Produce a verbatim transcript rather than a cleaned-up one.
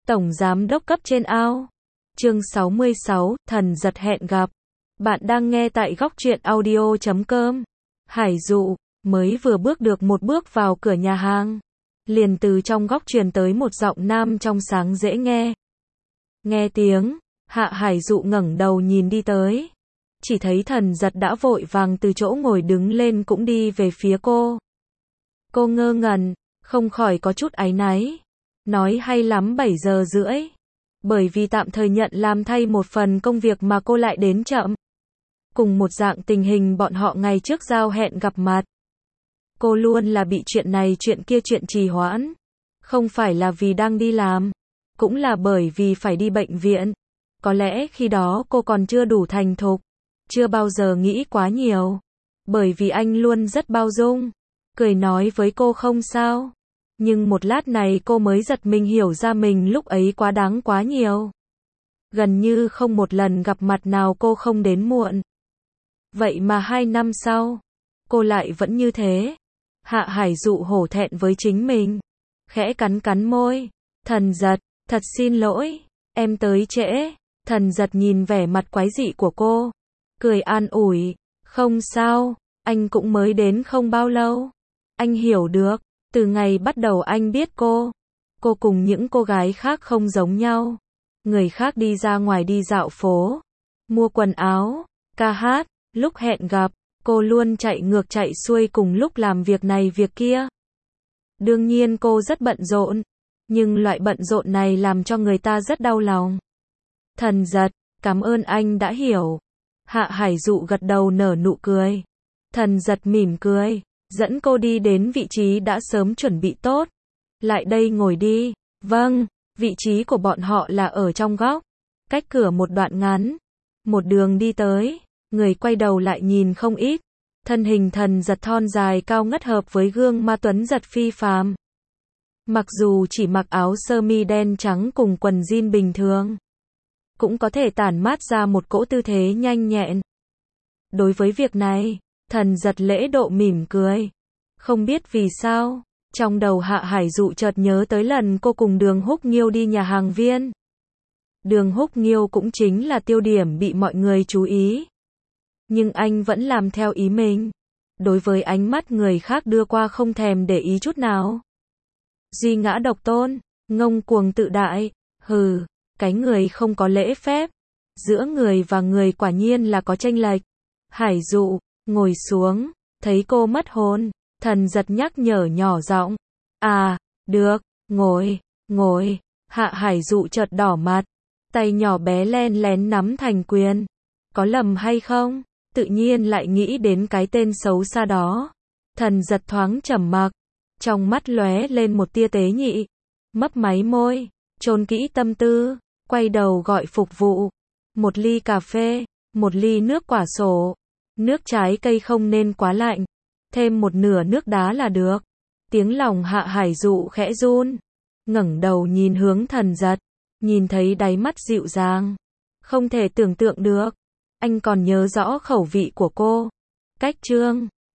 Tổng giám đốc cấp trên ao. Chương sáu mươi sáu, thần giật hẹn gặp. Bạn đang nghe tại góc truyện audio chấm com. Hải Dụ mới vừa bước được một bước vào cửa nhà hàng, liền từ trong góc truyền tới một giọng nam trong sáng dễ nghe. Nghe tiếng, Hạ Hải Dụ ngẩng đầu nhìn đi tới, chỉ thấy thần giật đã vội vàng từ chỗ ngồi đứng lên cũng đi về phía cô. Cô ngơ ngẩn, không khỏi có chút áy náy. Nói hay lắm bảy giờ rưỡi. Bởi vì tạm thời nhận làm thay một phần công việc mà cô lại đến chậm. Cùng một dạng tình hình bọn họ ngày trước giao hẹn gặp mặt. Cô luôn là bị chuyện này chuyện kia chuyện trì hoãn. Không phải là vì đang đi làm, cũng là bởi vì phải đi bệnh viện. Có lẽ khi đó cô còn chưa đủ thành thục, chưa bao giờ nghĩ quá nhiều. Bởi vì anh luôn rất bao dung, cười nói với cô không sao. Nhưng một lát này cô mới giật mình hiểu ra mình lúc ấy quá đáng quá nhiều. Gần như không một lần gặp mặt nào cô không đến muộn. Vậy mà hai năm sau, cô lại vẫn như thế. Hạ Hải Dụ hổ thẹn với chính mình, khẽ cắn cắn môi. Thần giật, thật xin lỗi, em tới trễ. Thần giật nhìn vẻ mặt quái dị của cô, cười an ủi, không sao, anh cũng mới đến không bao lâu. Anh hiểu được, từ ngày bắt đầu anh biết cô, cô cùng những cô gái khác không giống nhau. Người khác đi ra ngoài đi dạo phố, mua quần áo, ca hát, lúc hẹn gặp, cô luôn chạy ngược chạy xuôi cùng lúc làm việc này việc kia. Đương nhiên cô rất bận rộn, nhưng loại bận rộn này làm cho người ta rất đau lòng. Thần giật, cảm ơn anh đã hiểu. Hạ Hải Dụ gật đầu nở nụ cười. Thần giật mỉm cười, dẫn cô đi đến vị trí đã sớm chuẩn bị tốt. Lại đây ngồi đi. Vâng, vị trí của bọn họ là ở trong góc, cách cửa một đoạn ngắn. Một đường đi tới, người quay đầu lại nhìn không ít. Thân hình thần giật thon dài cao ngất hợp với gương ma tuấn giật phi phàm. Mặc dù chỉ mặc áo sơ mi đen trắng cùng quần jean bình thường, cũng có thể tản mát ra một cỗ tư thế nhanh nhẹn. Đối với việc này, thần giật lễ độ mỉm cười. Không biết vì sao, trong đầu Hạ Hải Dụ chợt nhớ tới lần cô cùng Đường Húc Nghiêu đi nhà hàng Viên. Đường Húc Nghiêu cũng chính là tiêu điểm bị mọi người chú ý. Nhưng anh vẫn làm theo ý mình. Đối với ánh mắt người khác đưa qua không thèm để ý chút nào. Duy ngã độc tôn, ngông cuồng tự đại, hừ, cái người không có lễ phép. Giữa người và người quả nhiên là có chênh lệch. Hải Dụ, ngồi xuống, thấy cô mất hồn, thần giật nhắc nhở nhỏ giọng. À, được, ngồi, ngồi. Hạ Hải Dụ chợt đỏ mặt, tay nhỏ bé len lén nắm thành quyền. Có lầm hay không? Tự nhiên lại nghĩ đến cái tên xấu xa đó. Thần giật thoáng trầm mặc, trong mắt lóe lên một tia tế nhị. Mấp máy môi, chôn kỹ tâm tư, quay đầu gọi phục vụ. Một ly cà phê, một ly nước quả sổ. Nước trái cây không nên quá lạnh, thêm một nửa nước đá là được. Tiếng lòng Hạ Hải Dụ khẽ run, ngẩng đầu nhìn hướng thần giật, nhìn thấy đáy mắt dịu dàng. Không thể tưởng tượng được, anh còn nhớ rõ khẩu vị của cô. Cách chương